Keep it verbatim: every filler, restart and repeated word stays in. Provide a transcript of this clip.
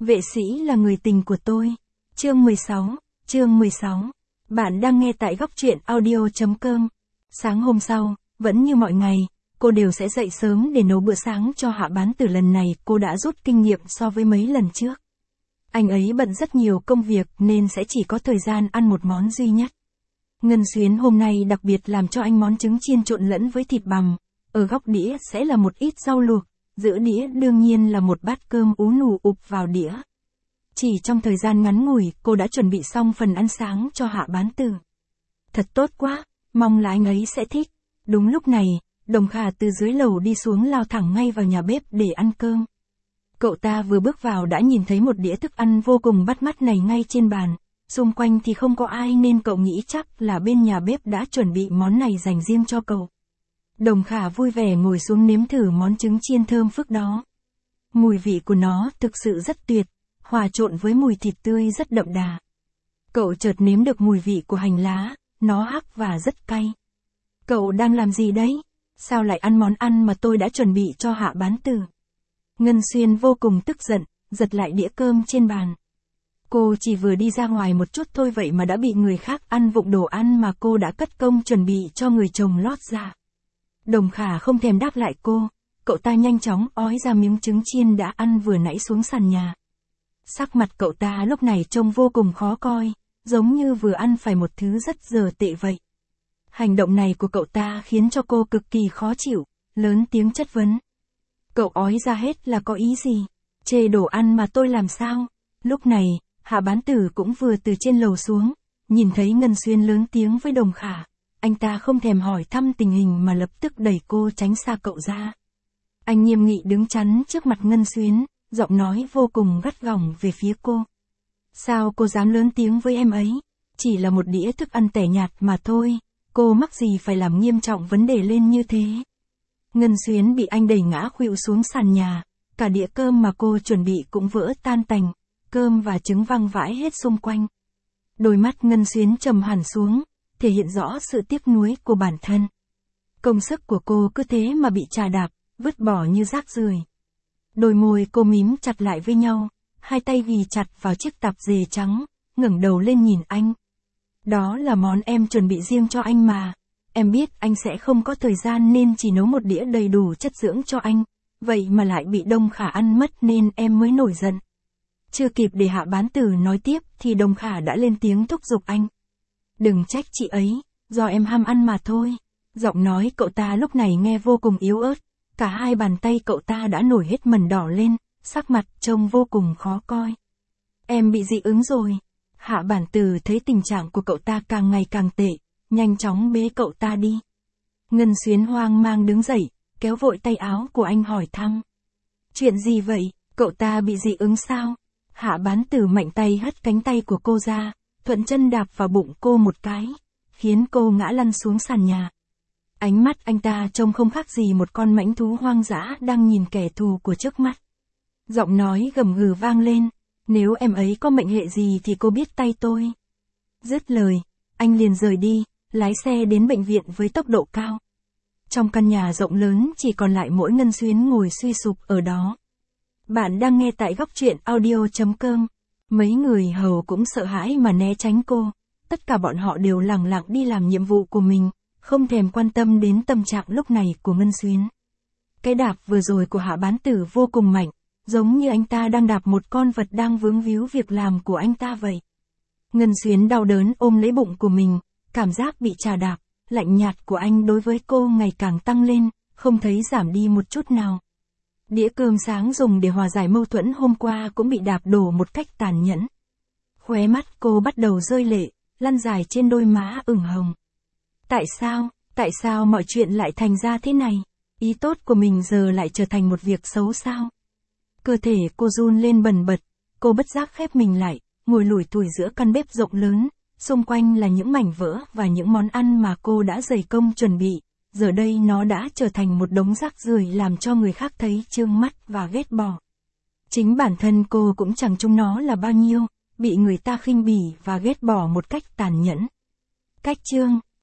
Vệ sĩ là người tình của tôi. Chương mười sáu, chương mười sáu. Bạn đang nghe tại góc truyện audio chấm com. Sáng hôm sau, vẫn như mọi ngày, cô đều sẽ dậy sớm để nấu bữa sáng cho Hạ Bán Tử. Lần này cô đã rút kinh nghiệm so với mấy lần trước. Anh ấy bận rất nhiều công việc nên sẽ chỉ có thời gian ăn một món duy nhất. Ngân Xuyến hôm nay đặc biệt làm cho anh món trứng chiên trộn lẫn với thịt bằm. Ở góc đĩa sẽ là một ít rau luộc, giữa đĩa đương nhiên là một bát cơm ú nù ụp vào đĩa. Chỉ trong thời gian ngắn ngủi, cô đã chuẩn bị xong phần ăn sáng cho Hạ Bán Tử. Thật tốt quá, mong là anh ấy sẽ thích. Đúng lúc này, Đồng Khả từ dưới lầu đi xuống lao thẳng ngay vào nhà bếp để ăn cơm. Cậu ta vừa bước vào đã nhìn thấy một đĩa thức ăn vô cùng bắt mắt này ngay trên bàn. Xung quanh thì không có ai nên cậu nghĩ chắc là bên nhà bếp đã chuẩn bị món này dành riêng cho cậu. Đồng Khả vui vẻ ngồi xuống nếm thử món trứng chiên thơm phức đó. Mùi vị của nó thực sự rất tuyệt, hòa trộn với mùi thịt tươi rất đậm đà. Cậu chợt nếm được mùi vị của hành lá, nó hắc và rất cay. Cậu đang làm gì đấy? Sao lại ăn món ăn mà tôi đã chuẩn bị cho Hạ Bán Tử? Ngân Xuyên vô cùng tức giận, giật lại đĩa cơm trên bàn. Cô chỉ vừa đi ra ngoài một chút thôi vậy mà đã bị người khác ăn vụng đồ ăn mà cô đã cất công chuẩn bị cho người chồng lót ra. Đồng Khả không thèm đáp lại cô, cậu ta nhanh chóng ói ra miếng trứng chiên đã ăn vừa nãy xuống sàn nhà. Sắc mặt cậu ta lúc này trông vô cùng khó coi, giống như vừa ăn phải một thứ rất dở tệ vậy. Hành động này của cậu ta khiến cho cô cực kỳ khó chịu, lớn tiếng chất vấn. Cậu ói ra hết là có ý gì? Chê đồ ăn mà tôi làm sao? Lúc này, Hạ Bán Tử cũng vừa từ trên lầu xuống, nhìn thấy Ngân Xuyên lớn tiếng với Đồng Khả. Anh ta không thèm hỏi thăm tình hình mà lập tức đẩy cô tránh xa cậu ra. Anh nghiêm nghị đứng chắn trước mặt Ngân Xuyến, giọng nói vô cùng gắt gỏng về phía cô. Sao cô dám lớn tiếng với em ấy? Chỉ là một đĩa thức ăn tẻ nhạt mà thôi, cô mắc gì phải làm nghiêm trọng vấn đề lên như thế? Ngân Xuyến bị anh đẩy ngã khuỵu xuống sàn nhà, cả đĩa cơm mà cô chuẩn bị cũng vỡ tan tành, cơm và trứng văng vãi hết xung quanh. Đôi mắt Ngân Xuyến trầm hẳn xuống, thể hiện rõ sự tiếc nuối của bản thân. Công sức của cô cứ thế mà bị chà đạp, vứt bỏ như rác rưởi. Đôi môi cô mím chặt lại với nhau, hai tay ghì chặt vào chiếc tạp dề trắng, ngẩng đầu lên nhìn anh. Đó là món em chuẩn bị riêng cho anh mà. Em biết anh sẽ không có thời gian nên chỉ nấu một đĩa đầy đủ chất dưỡng cho anh, vậy mà lại bị Đồng Khả ăn mất nên em mới nổi giận. Chưa kịp để Hạ Bán Tử nói tiếp thì Đồng Khả đã lên tiếng thúc giục anh. Đừng trách chị ấy, do em ham ăn mà thôi. Giọng nói cậu ta lúc này nghe vô cùng yếu ớt, cả hai bàn tay cậu ta đã nổi hết mẩn đỏ lên, sắc mặt trông vô cùng khó coi. Em bị dị ứng rồi. Hạ Bán Tử thấy tình trạng của cậu ta càng ngày càng tệ, nhanh chóng bế cậu ta đi. Ngân Xuyến hoang mang đứng dậy, kéo vội tay áo của anh hỏi thăm. Chuyện gì vậy, cậu ta bị dị ứng sao? Hạ Bán Tử mạnh tay hất cánh tay của cô ra, thuận chân đạp vào bụng cô một cái, khiến cô ngã lăn xuống sàn nhà. Ánh mắt anh ta trông không khác gì một con mãnh thú hoang dã đang nhìn kẻ thù của trước mắt. Giọng nói gầm gừ vang lên, nếu em ấy có mệnh hệ gì thì cô biết tay tôi. Dứt lời, anh liền rời đi, lái xe đến bệnh viện với tốc độ cao. Trong căn nhà rộng lớn chỉ còn lại mỗi Ngân Xuyến ngồi suy sụp ở đó. Bạn đang nghe tại góc truyện audio chấm com. Mấy người hầu cũng sợ hãi mà né tránh cô. Tất cả bọn họ đều lẳng lặng đi làm nhiệm vụ của mình, không thèm quan tâm đến tâm trạng lúc này của Ngân Xuyến. Cái đạp vừa rồi của Hạ Bán Tử vô cùng mạnh, giống như anh ta đang đạp một con vật đang vướng víu việc làm của anh ta vậy. Ngân Xuyến đau đớn ôm lấy bụng của mình, cảm giác bị chà đạp, lạnh nhạt của anh đối với cô ngày càng tăng lên, không thấy giảm đi một chút nào. Đĩa cơm sáng dùng để hòa giải mâu thuẫn hôm qua cũng bị đạp đổ một cách tàn nhẫn. Khóe mắt cô bắt đầu rơi lệ, lăn dài trên đôi má ửng hồng. Tại sao, tại sao mọi chuyện lại thành ra thế này? Ý tốt của mình giờ lại trở thành một việc xấu sao? Cơ thể cô run lên bần bật, cô bất giác khép mình lại, ngồi lủi thủi giữa căn bếp rộng lớn, xung quanh là những mảnh vỡ và những món ăn mà cô đã dày công chuẩn bị, giờ đây nó đã trở thành một đống rác rưởi làm cho người khác thấy chướng mắt và ghét bỏ. Chính bản thân cô cũng chẳng trông nó là bao nhiêu, bị người ta khinh bỉ và ghét bỏ một cách tàn nhẫn. Cách chương